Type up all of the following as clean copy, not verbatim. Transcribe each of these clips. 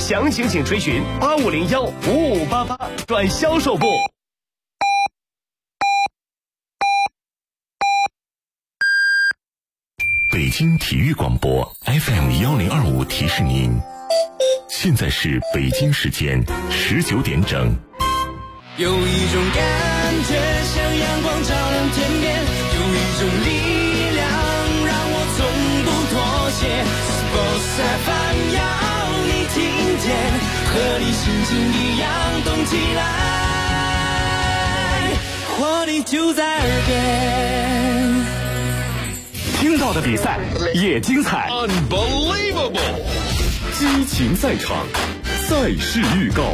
详情请垂询8501-5588转销售部。 北京体育广播 FM1025提示您，现在是北京时间19点整。 有一种感觉像阳光照亮天边，有一种力量让我从不妥协。Sports FM 要你听见，和你心情一样动起来，活力就在耳边。 听到的比赛也精彩 Unbelievable， 激情赛场，赛事预告。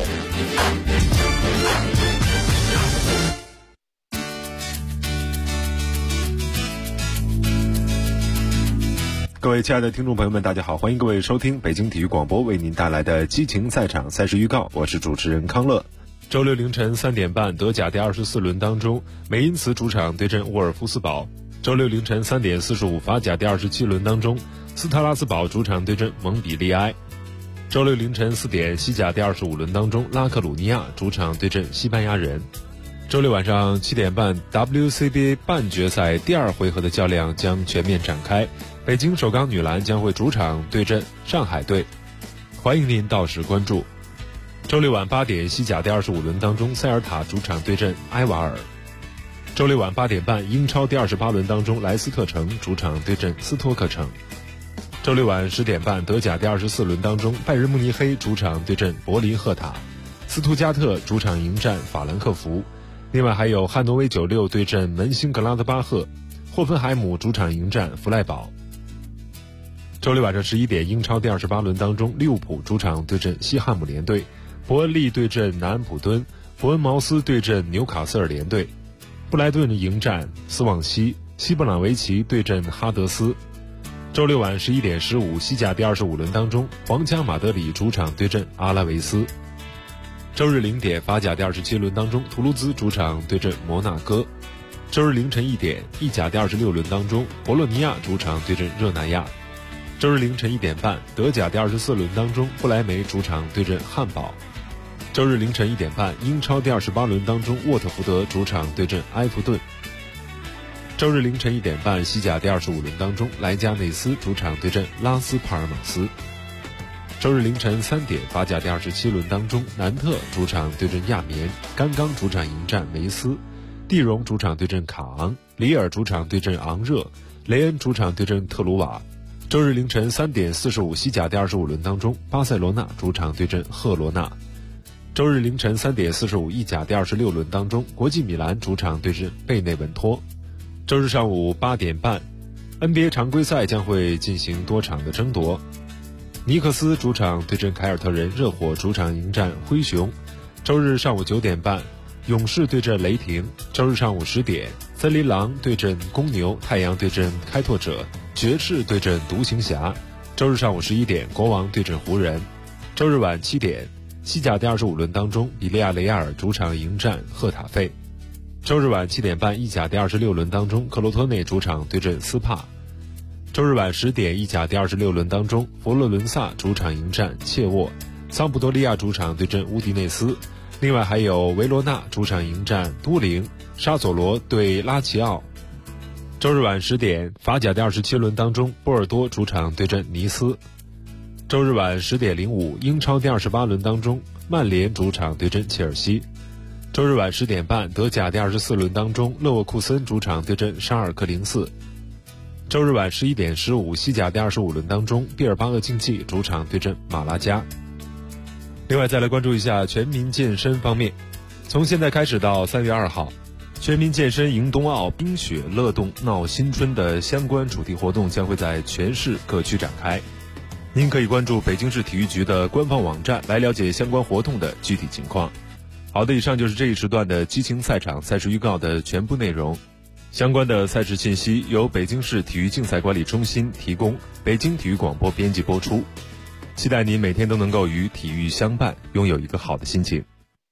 各位亲爱的听众朋友们，大家好，欢迎各位收听北京体育广播为您带来的激情赛场赛事预告，我是主持人康乐。 周六凌晨3点半，德甲第24轮当中，美因茨主场对阵沃尔夫斯堡。周六凌晨3点45，法甲第27轮当中，斯特拉斯堡主场对阵蒙彼利埃。周六凌晨4点，西甲第25轮当中，拉克鲁尼亚主场对阵西班牙人。周六晚上7点半 ，WCBA 半决赛第2回合的较量将全面展开，北京首钢女篮将会主场对阵上海队，欢迎您到时关注。周六晚8点，西甲第25轮当中，塞尔塔主场对阵埃瓦尔。周六晚8点半，英超第28轮当中，莱斯特城主场对阵斯托克城。周六晚10点半，德甲第24轮当中，拜仁慕尼黑主场对阵柏林赫塔，斯图加特主场迎战法兰克福。另外还有汉诺威96对阵门兴格拉德巴赫，霍芬海姆主场迎战弗赖堡。周六晚上11点，英超第28轮当中，利物浦主场对阵西汉姆联队，伯恩利对阵南安普敦，伯恩茅斯对阵纽卡斯尔联队，布莱顿迎战斯旺西，西布朗维奇对阵哈德斯。周六晚11点15，西甲第25轮当中，皇家马德里主场对阵阿拉维斯。周日0点，法甲第27轮当中，图卢兹主场对阵摩纳哥。周日凌晨1点，意甲第26轮当中，博洛尼亚主场对阵热那亚。周日凌晨1点半，德甲第24轮当中，不莱梅主场对阵汉堡。周日凌晨1点半，英超第28轮当中，沃特福德主场对阵埃弗顿。周日凌晨1点半，西甲第25轮当中，莱加内斯主场对阵拉斯帕尔马斯。周日凌晨3点，法甲第27轮当中，南特主场对阵亚眠，甘刚主场迎战梅斯，蒂荣主场对阵卡昂，里尔主场对阵昂热，雷恩主场对阵特鲁瓦。周日凌晨3点45，西甲第25轮当中，巴塞罗那主场对阵赫罗纳。周日凌晨3点45，意甲第26轮当中，国际米兰主场对阵贝内文托。周日上午8点半 ，NBA 常规赛将会进行多场的争夺。尼克斯主场对阵凯尔特人，热火主场迎战灰熊。周日上午9点半，勇士对阵雷霆。周日上午10点，森林狼对阵公牛，太阳对阵开拓者，爵士对阵独行侠。周日上午11点，国王对阵湖人。周日晚7点，西甲第25轮当中，比利亚雷亚尔主场迎战赫塔费。周日晚7点半，意甲第26轮当中，克罗托内主场对阵斯帕。周日晚10点，意甲第26轮当中，佛罗伦萨主场迎战切沃，桑普多利亚主场对阵乌迪内斯。另外还有维罗纳主场迎战都灵，沙索罗对拉齐奥。周日晚10点，法甲第27轮当中，波尔多主场对阵尼斯。周日晚10点05，英超第28轮当中，曼联主场对阵切尔西。周日晚10点半，德甲第24轮当中，勒沃库森主场对阵沙尔克04。周日晚11点15，西甲第25轮当中，毕尔巴鄂竞技主场对阵马拉加。另外再来关注一下全民健身方面，从现在开始到3月2号，全民健身迎冬奥，冰雪乐动闹新春的相关主题活动将会在全市各区展开。您可以关注北京市体育局的官方网站来了解相关活动的具体情况。好的，以上就是这一时段的激情赛场赛事预告的全部内容。相关的赛事信息由北京市体育竞赛管理中心提供，北京体育广播编辑播出。期待您每天都能够与体育相伴，拥有一个好的心情。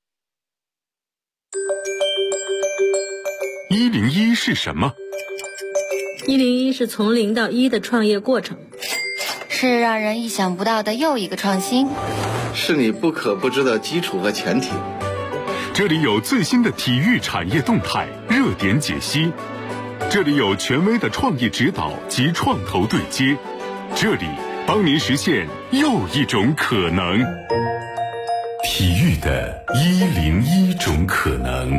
101是什么？ 101是从0到1的创业过程。 是让人意想不到的又一个创新， 是你不可不知的基础和前提。 这里有最新的体育产业动态热点解析，这里有权威的创意指导及创投对接，这里帮您实现又一种可能。体育的101种可能。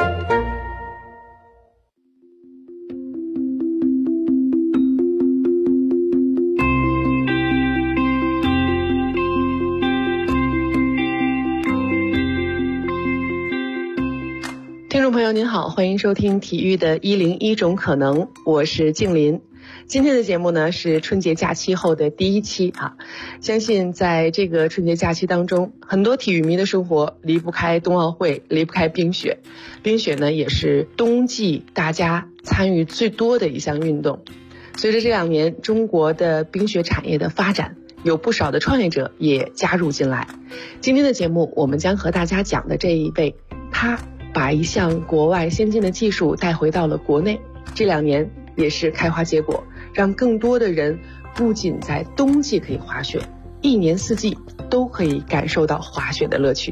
听众朋友您好，欢迎收听体育的101种可能，我是静林。今天的节目呢是春节假期后的第一期啊，相信在这个春节假期当中，很多体育迷的生活离不开冬奥会，离不开冰雪。冰雪呢也是冬季大家参与最多的一项运动。随着这2年中国的冰雪产业的发展，有不少的创业者也加入进来。今天的节目我们将和大家讲的这一位，他把一项国外先进的技术带回到了国内，这2年也是开花结果，让更多的人不仅在冬季可以滑雪，一年四季都可以感受到滑雪的乐趣。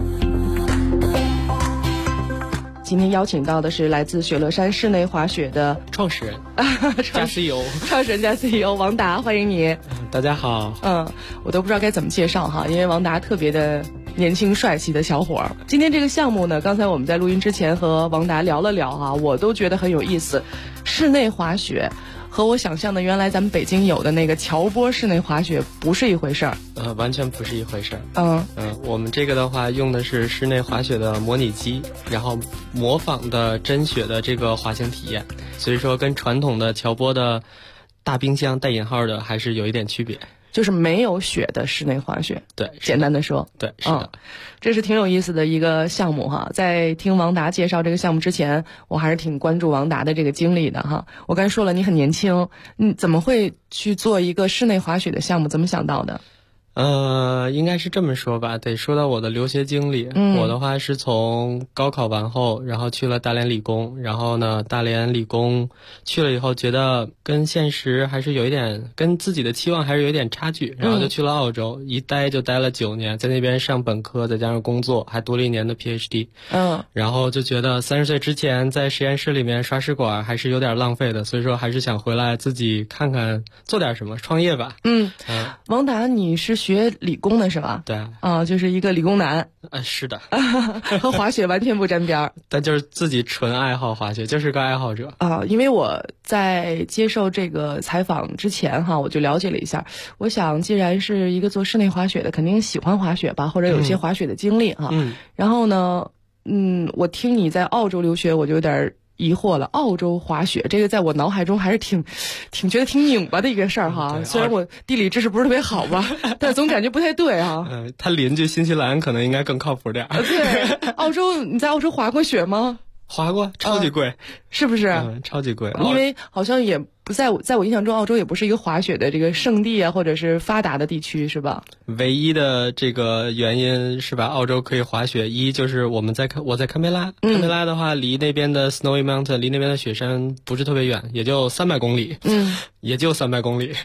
今天邀请到的是来自雪乐山室内滑雪的创始人加 CEO 创始人加 CEO 王达，欢迎你。 大家好。 我都不知道该怎么介绍哈，因为王达特别的年轻帅气的小伙儿。今天这个项目呢，刚才我们在录音之前和王达聊了聊哈，我都觉得很有意思。室内滑雪和我想象的原来咱们北京有的那个桥坡室内滑雪不是一回事儿。 完全不是一回事儿。我们这个的话用的是室内滑雪的模拟机，然后模仿的真雪的这个滑行体验，所以说跟传统的桥坡的大冰箱带引号的还是有一点区别。 就是没有雪的室内滑雪， 对， 简单的说， 对，是的， 这是挺有意思的一个项目哈。在听王达介绍这个项目之前，我还是挺关注王达的这个经历的哈。我刚才说了，你很年轻，你怎么会去做一个室内滑雪的项目？怎么想到的？ 应该是这么说吧，得说到我的留学经历。我的话是从高考完后，然后去了大连理工，然后呢，大连理工去了以后，觉得跟现实还是有一点，跟自己的期望还是有一点差距，然后就去了澳洲，一待就待了9年，在那边上本科，再加上工作，还读了1年的 PhD。然后就觉得30岁之前在实验室里面刷试管还是有点浪费的，所以说还是想回来自己看看，做点什么，创业吧。 王达，你是学理工的是吧？ 对就是一个理工男。 是的。 和滑雪完全不沾边儿。 但就是自己纯爱好滑雪，就是个爱好者。 因为我在接受这个采访之前哈，我就了解了一下。我想既然是一个做室内滑雪的，肯定喜欢滑雪吧，或者有一些滑雪的经历哈。然后呢，我听你在澳洲留学，我就有点疑惑了。澳洲滑雪这个在我脑海中还是挺觉得挺拧巴的一个事儿哈。虽然我地理知识不是特别好吧，但总感觉不太对哈。 他邻居新西兰可能应该更靠谱点。 对，澳洲，你在澳洲滑过雪吗？ 滑过，超级贵。 是不是？ 超级贵。 因为好像也不在我印象中，澳洲也不是一个滑雪的这个圣地啊，或者是发达的地区，是吧？ 唯一的这个原因是吧，澳洲可以滑雪，一就是我在堪培拉，堪培拉的话离那边的 Snowy Mountain， 离那边的雪山不是特别远，也就300公里。也就300公里。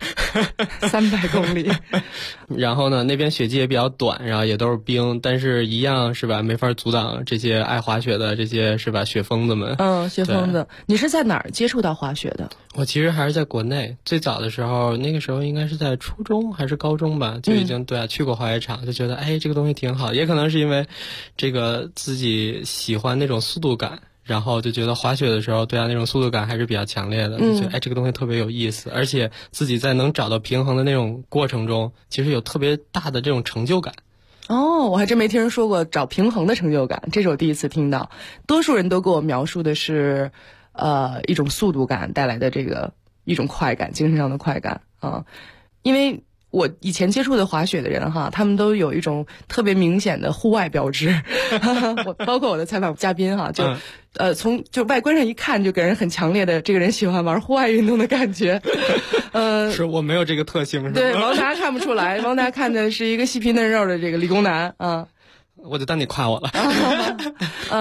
300公里。 然后呢，那边雪季也比较短，然后也都是冰，但是一样是吧，没法阻挡这些爱滑雪的这些是吧雪疯子们。 雪疯子。你是在哪儿接触到滑雪的？ 我其实还是在国内，最早的时候，那个时候应该是在初中还是高中吧，就已经去过滑雪场，就觉得这个东西挺好，也可能是因为这个自己喜欢那种速度感，然后就觉得滑雪的时候那种速度感还是比较强烈的，就觉得这个东西特别有意思，而且自己在能找到平衡的那种过程中，其实有特别大的这种成就感。 我还真没听人说过找平衡的成就感，这是我第一次听到。多数人都给我描述的是一种速度感带来的这个一种快感，精神上的快感因为我以前接触的滑雪的人哈，他们都有一种特别明显的户外标志。包括我的采访嘉宾哈，从外观上一看就给人很强烈的这个人喜欢玩户外运动的感觉。 是我没有这个特性是吧？ 对，王达看不出来，王达看的是一个细皮嫩肉的这个理工男啊。 我就当你夸我了。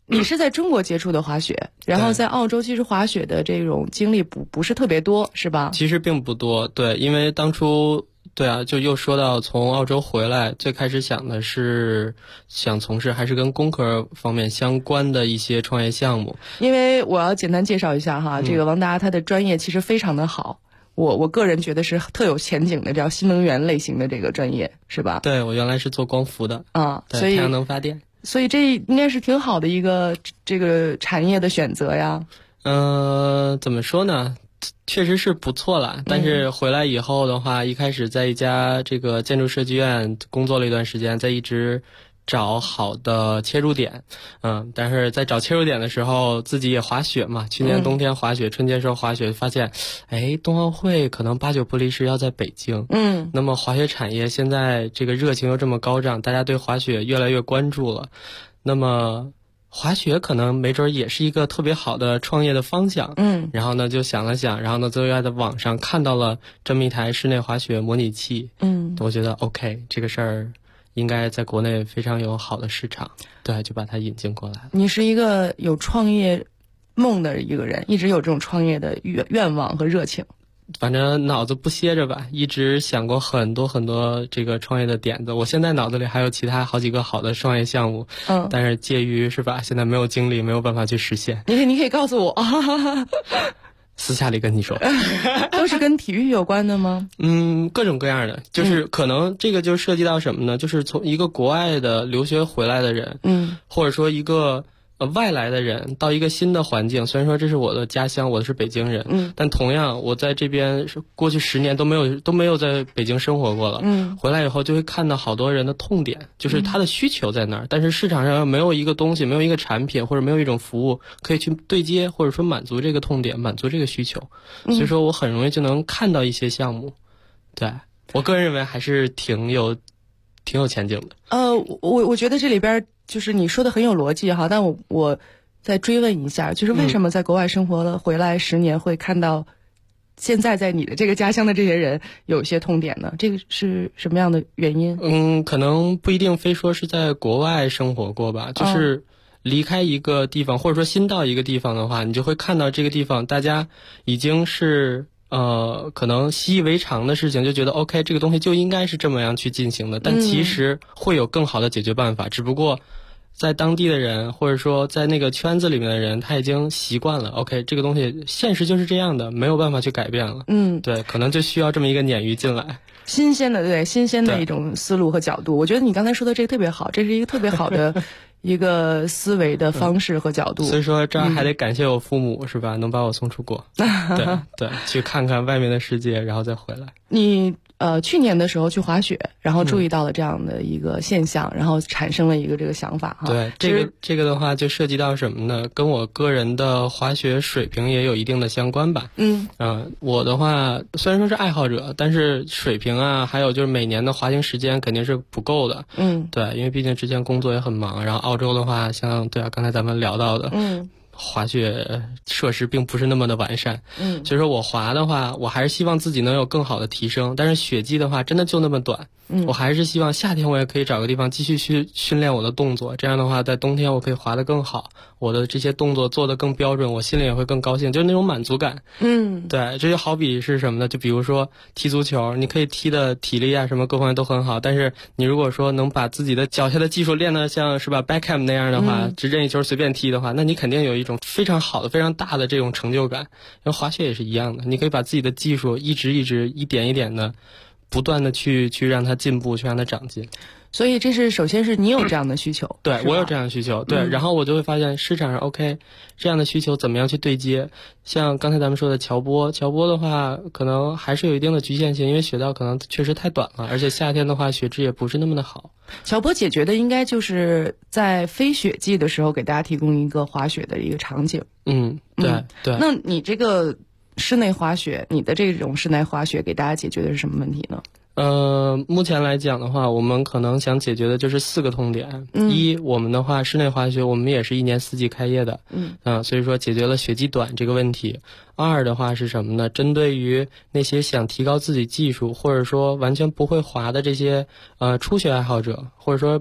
你是在中国接触的滑雪，然后在澳洲其实滑雪的这种经历不是特别多，是吧？ 其实并不多，对，因为当初对啊，就又说到从澳洲回来，最开始想的是想从事还是跟工科方面相关的一些创业项目。 因为我要简单介绍一下哈，这个王达他的专业其实非常的好。我个人觉得是特有前景的，叫新能源类型的这个专业，是吧？ 对，我原来是做光伏的啊， 所以太阳能发电， 所以这应该是挺好的一个这个产业的选择呀。 怎么说呢？确实是不错啦，但是回来以后的话，一开始在一家这个建筑设计院工作了一段时间，在一直找好的切入点，但是在找切入点的时候，自己也滑雪嘛，去年冬天滑雪，春节时候滑雪，发现，冬奥会可能8、9不离十要在北京，那么滑雪产业现在这个热情又这么高涨，大家对滑雪越来越关注了，那么滑雪可能没准也是一个特别好的创业的方向，然后呢就想了想，然后呢最后在网上看到了这么一台室内滑雪模拟器，我觉得 OK， 这个事儿应该在国内非常有好的市场，对，就把它引进过来了。 你是一个有创业梦的一个人，一直有这种创业的愿望和热情。 反正脑子不歇着吧，一直想过很多很多这个创业的点子。我现在脑子里还有其他好几个好的创业项目，但是介于是吧，现在没有精力，没有办法去实现。 你可以告诉我， 私下里跟你说。 都是跟体育有关的吗？ 各种各样的，就是可能这个就涉及到什么呢？就是从一个国外的留学回来的人，或者说一个外来的人到一个新的环境，虽然说这是我的家乡，我是北京人，但同样我在这边过去10年都没有在北京生活过了，回来以后就会看到好多人的痛点，就是他的需求在那儿，但是市场上没有一个东西，没有一个产品或者没有一种服务可以去对接或者说满足这个痛点，满足这个需求，所以说我很容易就能看到一些项目，对，我个人认为还是挺有前景的。 我觉得这里边就是你说的很有逻辑哈，但我再追问一下，就是为什么在国外生活了回来10年会看到现在在你的这个家乡的这些人有一些痛点呢？这个是什么样的原因？ 可能不一定非说是在国外生活过吧，就是离开一个地方，或者说新到一个地方的话，你就会看到这个地方大家已经是可能习以为常的事情，就觉得 OK 这个东西就应该是这么样去进行的，但其实会有更好的解决办法，只不过在当地的人或者说在那个圈子里面的人他已经习惯了 OK 这个东西现实就是这样的，没有办法去改变了，对，可能就需要这么一个鲶鱼进来， 新鲜的一种思路和角度。我觉得你刚才说的这个特别好，这是一个特别好的一个思维的方式和角度。 所以说这儿还得感谢我父母，是吧，能把我送出国。对，去看看外面的世界，然后再回来。 你去年的时候去滑雪，然后注意到了这样的一个现象，然后产生了一个这个想法哈。 对，这个的话就涉及到什么呢？跟我个人的滑雪水平也有一定的相关吧。我的话虽然说是爱好者，但是水平啊，还有就是每年的滑行时间肯定是不够的。对，因为毕竟之前工作也很忙，然后澳洲的话，像对啊，刚才咱们聊到的，滑雪设施并不是那么的完善，所以说我滑的话，我还是希望自己能有更好的提升，但是雪季的话真的就那么短，我还是希望夏天我也可以找个地方继续去训练我的动作，这样的话在冬天我可以滑得更好，我的这些动作做得更标准，我心里也会更高兴，就是那种满足感。对，这就好比是什么呢？就比如说踢足球，你可以踢的体力啊什么各方面都很好，但是你如果说能把自己的脚下的技术练得像是吧 Beckham 那样的话，只任意球随便踢的话，那你肯定有一种非常好的非常大的这种成就感。因为滑雪也是一样的，你可以把自己的技术一点一点的不断的去让它进步，去让它长进。 所以这是首先是你有这样的需求， 对，我有这样的需求，对，然后我就会发现市场上 OK 这样的需求怎么样去对接。像刚才咱们说的乔波的话可能还是有一定的局限性，因为雪道可能确实太短了，而且夏天的话雪质也不是那么的好。 乔波解决的应该就是在非雪季的时候给大家提供一个滑雪的一个场景。 对。 那你这个室内滑雪，你的这种室内滑雪给大家解决的是什么问题呢？ 目前来讲的话，我们可能想解决的就是4个痛点。一，我们的话室内滑雪我们也是1年4季开业的，所以说解决了雪季短这个问题。2的话是什么呢？针对于那些想提高自己技术或者说完全不会滑的这些初学爱好者，或者说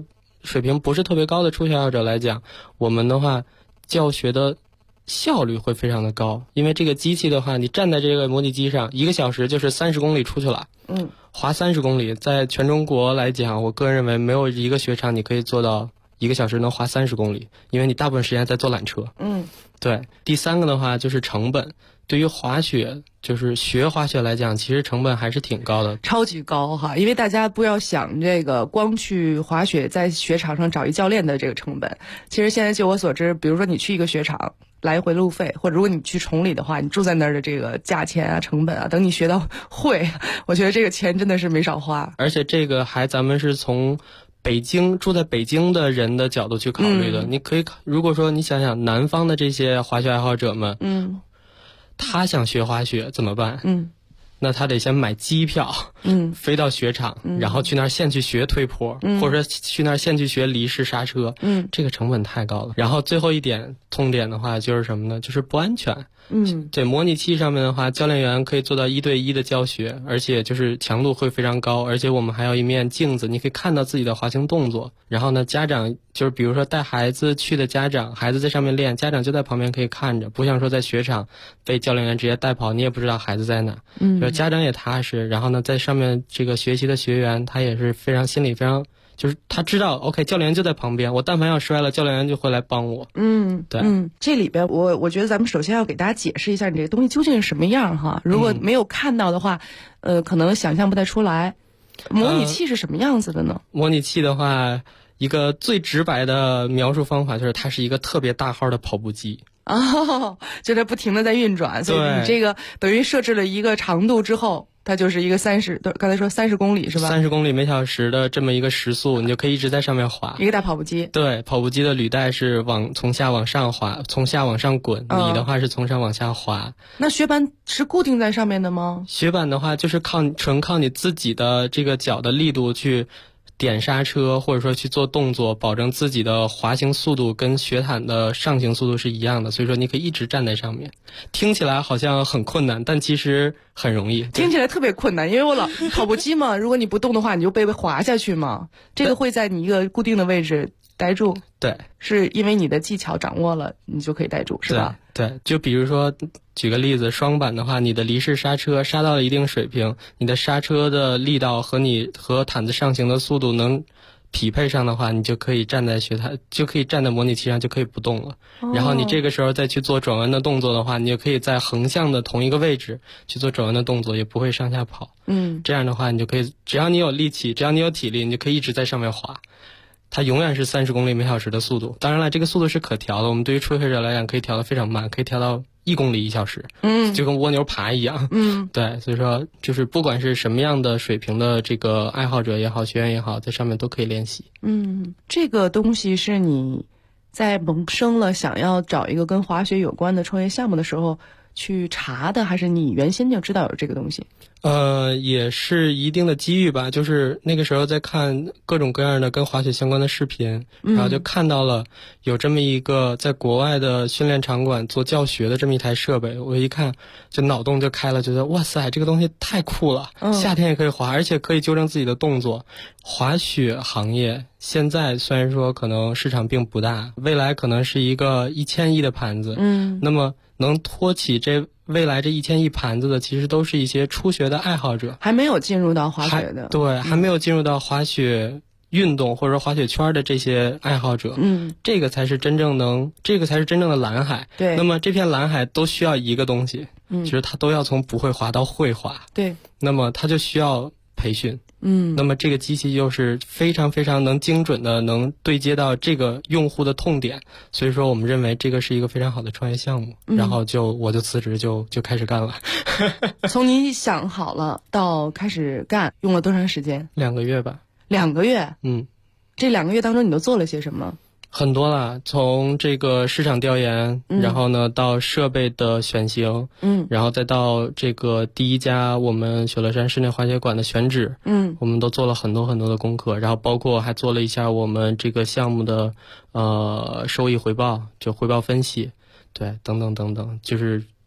水平不是特别高的初学爱好者来讲，我们的话教学的效率会非常的高，因为这个机器的话，你站在这个模拟机上1个小时就是30公里出去了。滑30公里，在全中国来讲，我个人认为没有一个雪场你可以做到1个小时能滑30公里，因为你大部分时间在坐缆车。对。第3个的话就是成本，对于滑雪就是学滑雪来讲，其实成本还是挺高的， 超级高哈。因为大家不要想这个光去滑雪在雪场上找一教练的这个成本，其实现在就我所知，比如说你去一个雪场来回路费，或者如果你去崇礼的话，你住在那儿的这个价钱啊、成本啊，等你学到会，我觉得这个钱真的是没少花。 而且这个咱们是从住在北京的人的角度去考虑的。你可以如果说你想想南方的这些滑雪爱好者们，他想学滑雪怎么办？那他得先买机票，飞到雪场，然后去那儿现去学推坡，或者说去那儿现去学离式刹车，这个成本太高了。然后最后一点痛点的话就是什么呢？就是不安全。对，模拟器上面的话，教练员可以做到1对1的教学，而且就是强度会非常高，而且我们还有一面镜子，你可以看到自己的滑行动作。然后呢，家长就是比如说带孩子去的家长，孩子在上面练，家长就在旁边可以看着，不像说在雪场被教练员直接带跑，你也不知道孩子在哪。家长也踏实，然后呢，在上面这个学习的学员他也是非常心里非常。就是他知道 OK 教练员就在旁边，我但凡要摔了，教练员就会来帮我。对。 这里边我觉得咱们首先要给大家解释一下你这个东西究竟是什么样哈。如果没有看到的话，可能想象不太出来。模拟器是什么样子的呢？ 模拟器的话，一个最直白的描述方法就是它是一个特别大号的跑步机。 就在不停的在运转，所以你这个等于设置了一个长度之后，它就是一个刚才说30公里是吧？30 公里每小时的这么一个时速，你就可以一直在上面滑。 一个大跑步机。 对，跑步机的履带是从下往上滑，从下往上滚，你的话是从上往下滑。 那雪板是固定在上面的吗？ 雪板的话就是纯靠你自己的这个脚的力度去点刹车，或者说去做动作，保证自己的滑行速度跟雪毯的上行速度是一样的，所以说你可以一直站在上面。听起来好像很困难，但其实很容易。 听起来特别困难，因为我跑步机嘛，如果你不动的话，你就被滑下去嘛。这个会在你一个固定的位置待住。 对， 是因为你的技巧掌握了，你就可以待住，是吧？ 对，就比如说举个例子，双板的话，你的离式刹车刹到了一定水平，你的刹车的力道和毯子上行的速度能匹配上的话，你就可以站在就可以站在模拟器上，就可以不动了。然后你这个时候再去做转弯的动作的话，你就可以在横向的同一个位置去做转弯的动作，也不会上下跑。这样的话你就可以，只要你有力气，只要你有体力，你就可以一直在上面滑。它永远是30公里每小时的速度，当然了，这个速度是可调的。我们对于初学者来讲，可以调得非常慢，可以调到1公里1小时，就跟蜗牛爬一样。对，所以说就是不管是什么样的水平的这个爱好者也好，学员也好，在上面都可以练习。 这个东西是你在萌生了想要找一个跟滑雪有关的创业项目的时候去查的，还是你原先就知道有这个东西？ 也是一定的机遇吧，就是那个时候在看各种各样的跟滑雪相关的视频，然后就看到了有这么一个在国外的训练场馆做教学的这么一台设备，我一看就脑洞就开了，觉得哇塞，这个东西太酷了，夏天也可以滑，而且可以纠正自己的动作。滑雪行业现在虽然说可能市场并不大，未来可能是一个1000亿的盘子，那么能托起未来这1000亿盘子的，其实都是一些初学的爱好者， 还没有进入到滑雪的， 对，还没有进入到滑雪运动或者滑雪圈的这些爱好者，这个才是真正的蓝海。 对， 那么这片蓝海都需要一个东西，就是它都要从不会滑到会滑。 对， 那么它就需要培训。那么这个机器又是非常非常能精准的能对接到这个用户的痛点，所以说我们认为这个是一个非常好的创业项目，然后我就辞职就开始干了。 从你想好了到开始干用了多长时间？2个月吧。 2个月？这2个月当中你都做了些什么？ 很多了，从这个市场调研，然后呢到设备的选型，然后再到这个第一家我们雪乐山室内滑雪馆的选址，我们都做了很多很多的功课，然后包括还做了一下我们这个项目的收益回报，就回报分析，对，等等等等，就是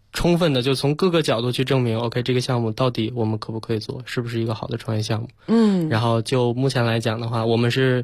充分的就从各个角度去证明 OK 这个项目到底我们可不可以做，是不是一个好的创业项目。然后就目前来讲的话，我们是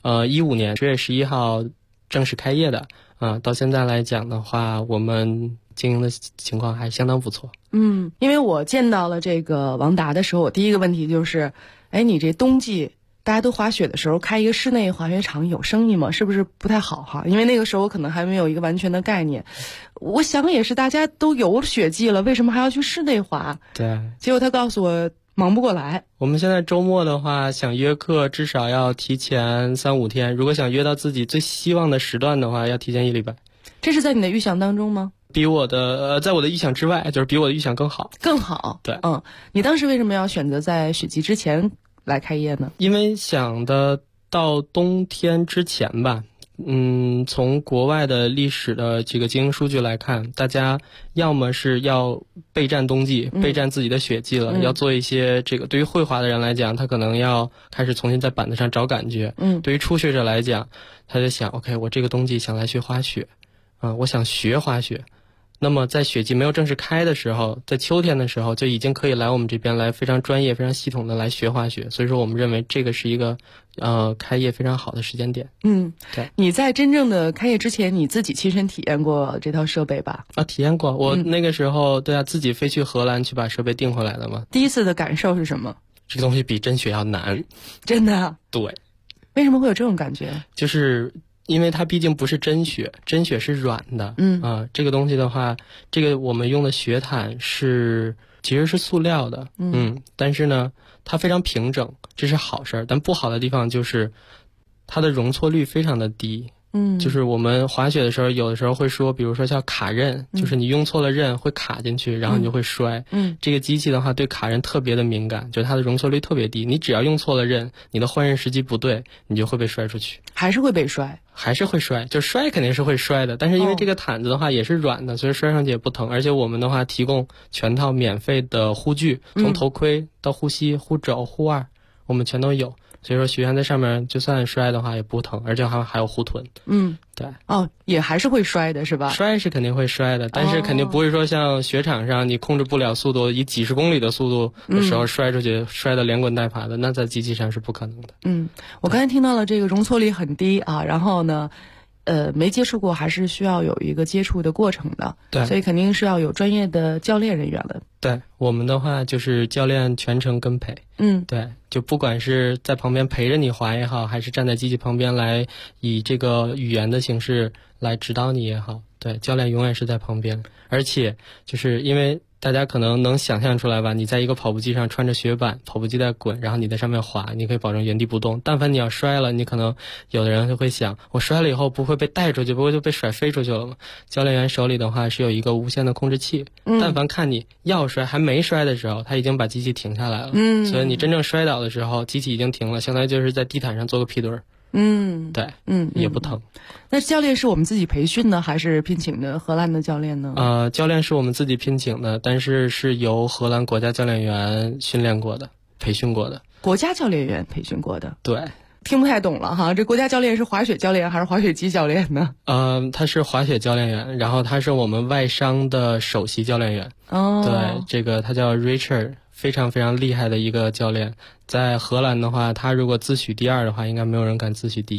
15年10月11号正式开业的到现在来讲的话，我们经营的情况还相当不错。 因为我见到了这个王达的时候，我第一个问题就是你这冬季大家都滑雪的时候开一个室内滑雪场有生意吗？是不是不太好哈？因为那个时候我可能还没有一个完全的概念。我想也是，大家都有雪季了，为什么还要去室内滑？ 对。 结果他告诉我忙不过来。 我们现在周末的话，想约课至少要提前3-5天，如果想约到自己最希望的时段的话，要提前1礼拜。 这是在你的预想当中吗？ 比我的在我的预想之外，就是比我的预想更好。 更好。 对。 你当时为什么要选择在雪季之前来开业呢？ 因为想的到冬天之前吧。从国外的历史的这个经营数据来看，大家要么是要备战冬季，备战自己的雪季了，要做一些这个对于会滑的人来讲，他可能要开始重新在板子上找感觉。对于初学者来讲，他就想 OK 我这个冬季想来学滑雪我想学滑雪。那么在雪季没有正式开的时候，在秋天的时候就已经可以来我们这边来非常专业非常系统的来学滑雪，所以说我们认为这个是一个开业非常好的时间点。对。 你在真正的开业之前，你自己亲身体验过这套设备吧？ 体验过。我那个时候自己飞去荷兰去把设备订回来的嘛。 第一次的感受是什么？ 这个东西比真雪要难。 真的？ 对。 为什么会有这种感觉？ 就是因为它毕竟不是真雪，真雪是软的。这个东西的话，这个我们用的雪毯其实是塑料的。但是呢，它非常平整，这是好事儿。但不好的地方就是它的容错率非常的低。就是我们滑雪的时候，有的时候会说，比如说叫卡刃，就是你用错了刃会卡进去，然后你就会摔。这个机器的话对卡刃特别的敏感，就是它的容错率特别低。你只要用错了刃，你的换刃时机不对，你就会被摔出去。 还是会被摔？ 还是会摔，就摔肯定是会摔的，但是因为这个毯子的话也是软的，所以摔上去也不疼。而且我们的话提供全套免费的护具，从头盔到护膝、护肘、护腕，我们全都有。所以说学员在上面就算摔的话也不疼，而且还有护臀。对。 也还是会摔的是吧？ 摔是肯定会摔的，但是肯定不会说像雪场上你控制不了速度，以几十公里的速度的时候摔出去，摔得连滚带爬的，那在机器上是不可能的。 我刚才听到了这个容错率很低然后呢没接触过，还是需要有一个接触的过程的。 对。 所以肯定是要有专业的教练人员的。 对，我们的话就是教练全程跟陪。对，就不管是在旁边陪着你滑也好，还是站在机器旁边来以这个语言的形式来指导你也好，对，教练永远是在旁边。而且就是因为大家可能能想象出来吧，你在一个跑步机上穿着雪板，跑步机在滚，然后你在上面滑，你可以保证原地不动。但凡你要摔了，你可能有的人就会想，我摔了以后不会被带出去，不会就被甩飞出去了吗？教练员手里的话是有一个无线的控制器，但凡看你要摔还没摔的时候，他已经把机器停下来了。所以你真正摔倒的时候，机器已经停了，相当于就是在地毯上做个屁墩儿。对。也不疼。 那教练是我们自己培训的，还是聘请的荷兰的教练呢？ 教练是我们自己聘请的，但是是由荷兰国家教练员训练过的，培训过的。 国家教练员培训过的。 对。 听不太懂了哈，这国家教练是滑雪教练还是滑雪机教练呢？ 他是滑雪教练员，然后他是我们外商的首席教练员。对，这个他叫 Richard， 非常非常厉害的一个教练。在荷兰的话，他如果自诩第2的话，应该没有人敢自诩第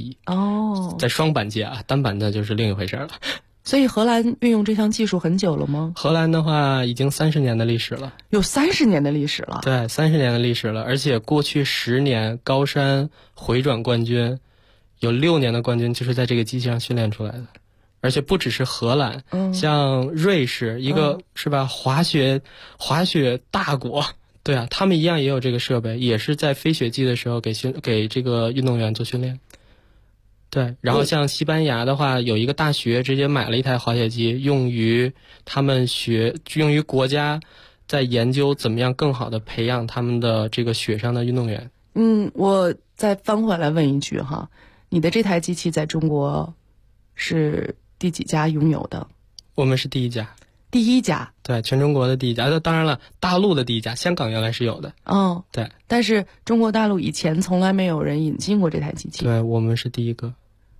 1。在双板界单板的就是另一回事了。 所以荷兰运用这项技术很久了吗？ 荷兰的话已经30年的历史了。 有30年的历史了？ 对，30年的历史了。而且过去10年高山回转冠军，有6年的冠军就是在这个机器上训练出来的。而且不只是荷兰，像瑞士一个是吧，滑雪大国，对啊，他们一样也有这个设备，也是在非雪季的时候给这个运动员做训练。对，然后像西班牙的话，有一个大学直接买了一台滑雪机，用于国家在研究怎么样更好的培养他们的这个雪上的运动员。 我再翻回来问一句哈，你的这台机器在中国是第几家拥有的？ 我们是第1家。 第1家？ 对，全中国的第1家。当然了，大陆的第1家，香港原来是有的。对。 但是中国大陆以前从来没有人引进过这台机器。 对，我们是第1个。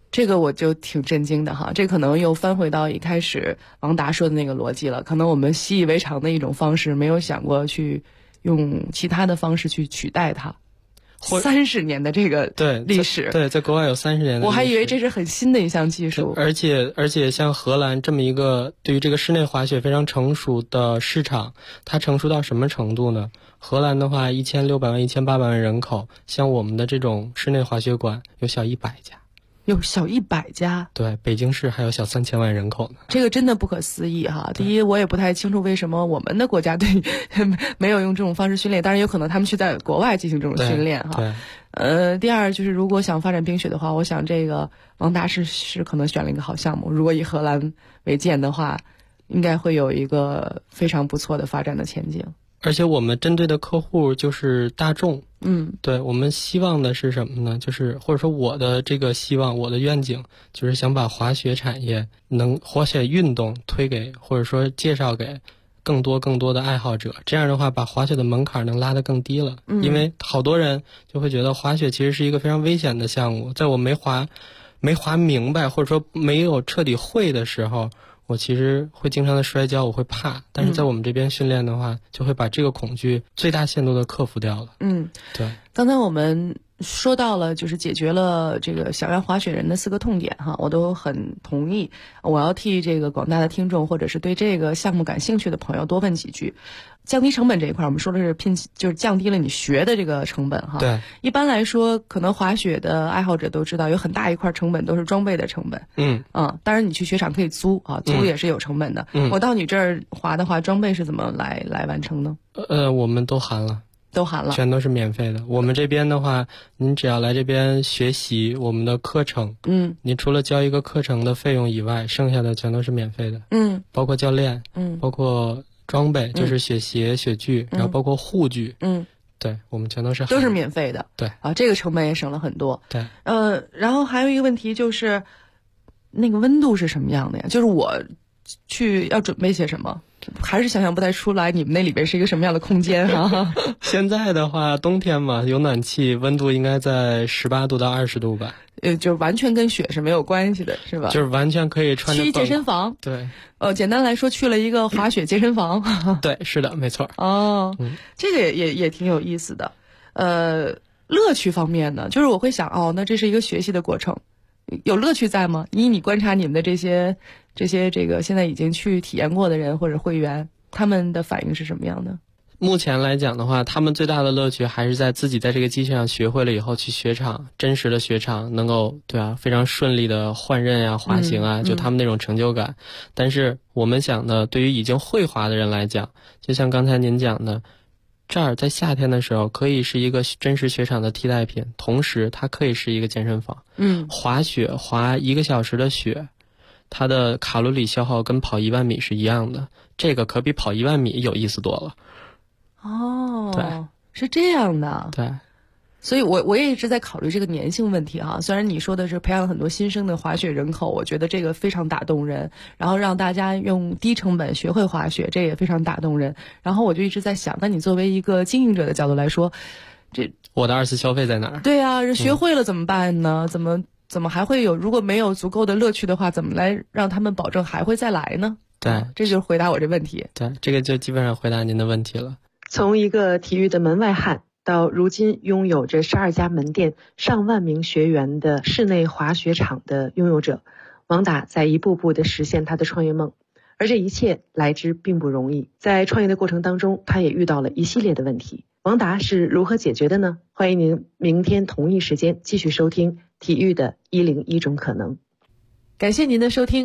这个我就挺震惊的哈，这可能又翻回到一开始王达说的那个逻辑了，可能我们习以为常的一种方式，没有想过去用其他的方式去取代它。30年的这个历史， 对，在国外有30年的历史， 我还以为这是很新的一项技术。 而且像荷兰这么一个对于这个室内滑雪非常成熟的市场，它成熟到什么程度呢？荷兰的话，1600万、1800万人口，像我们的这种室内滑雪馆有小100家。 有小100家， 对，北京市还有小3000万人口呢。 这个真的不可思议哈。第一，我也不太清楚为什么我们的国家对没有用这种方式训练，当然有可能他们去在国外进行这种训练哈。第二就是如果想发展冰雪的话，我想这个王达是可能选了一个好项目。如果以荷兰为鉴的话，应该会有一个非常不错的发展的前景。 而且我们针对的客户就是大众，对，我们希望的是什么呢？就是或者说我的这个希望，我的愿景，就是想把滑雪产业滑雪运动推给或者说介绍给更多的爱好者，这样的话把滑雪的门槛能拉得更低了。因为好多人就会觉得滑雪其实是一个非常危险的项目，在我没滑明白或者说没有彻底会的时候，我其实会经常的摔跤，我会怕，但是在我们这边训练的话，就会把这个恐惧最大限度的克服掉了。对。 刚才我们说到了，就是解决了这个想要滑雪人的4个痛点哈，我都很同意。我要替这个广大的听众或者是对这个项目感兴趣的朋友多问几句。降低成本这一块，我们说的是就是降低了你学的这个成本哈。 对。 一般来说，可能滑雪的爱好者都知道，有很大一块成本都是装备的成本。当然你去雪场可以租啊，租也是有成本的。我到你这儿滑的话，装备是怎么来完成呢？ 我们都含了。全都是免费的。我们这边的话，您只要来这边学习我们的课程，你除了交一个课程的费用以外，剩下的全都是免费的。包括教练，包括装备，就是雪鞋、雪具，然后包括护具，对，我们全都是免费的。 对啊，这个成本也省了很多。 对， 然后还有一个问题就是，那个温度是什么样的呀？就是我去要准备些什么？还是想象不太出来你们那里边是一个什么样的空间哈。 现在的话，冬天嘛，有暖气，温度应该在18度到20度吧。 就完全跟雪是没有关系的，是吧？ 就是完全可以穿着。 去健身房。 对。 简单来说，去了一个滑雪健身房。 对，是的，没错。 这个也挺有意思的。乐趣方面呢，就是我会想，那这是一个学习的过程，有乐趣在吗？你观察你们的这些这个现在已经去体验过的人或者会员，他们的反应是什么样的？ 目前来讲的话，他们最大的乐趣还是在自己在这个机器上学会了以后去雪场，真实的雪场能够非常顺利的换刃啊、滑行啊，就他们那种成就感。但是我们想的，对于已经会滑的人来讲，就像刚才您讲的，这儿在夏天的时候可以是一个真实雪场的替代品，同时它可以是一个健身房。滑雪滑1个小时的雪，它的卡路里消耗跟跑1万米是一样的，这个可比跑1万米有意思多了。对， 是这样的。 对， 所以我也一直在考虑这个粘性问题哈。虽然你说的是培养很多新生的滑雪人口，我觉得这个非常打动人，然后让大家用低成本学会滑雪，这也非常打动人。然后我就一直在想，那你作为一个经营者的角度来说， 我的2次消费在哪儿？ 对啊，学会了怎么办呢？怎么还会有？如果没有足够的乐趣的话，怎么来让他们保证还会再来呢？ 对， 这就是回答我这问题。 对，这个就基本上回答您的问题了。 从一个体育的门外汉，到如今拥有着12家门店、上万名学员的室内滑雪场的拥有者，王达在一步步地实现他的创业梦。而这一切来之并不容易，在创业的过程当中，他也遇到了一系列的问题。王达是如何解决的呢？欢迎您明天同一时间继续收听体育的101种可能。感谢您的收听。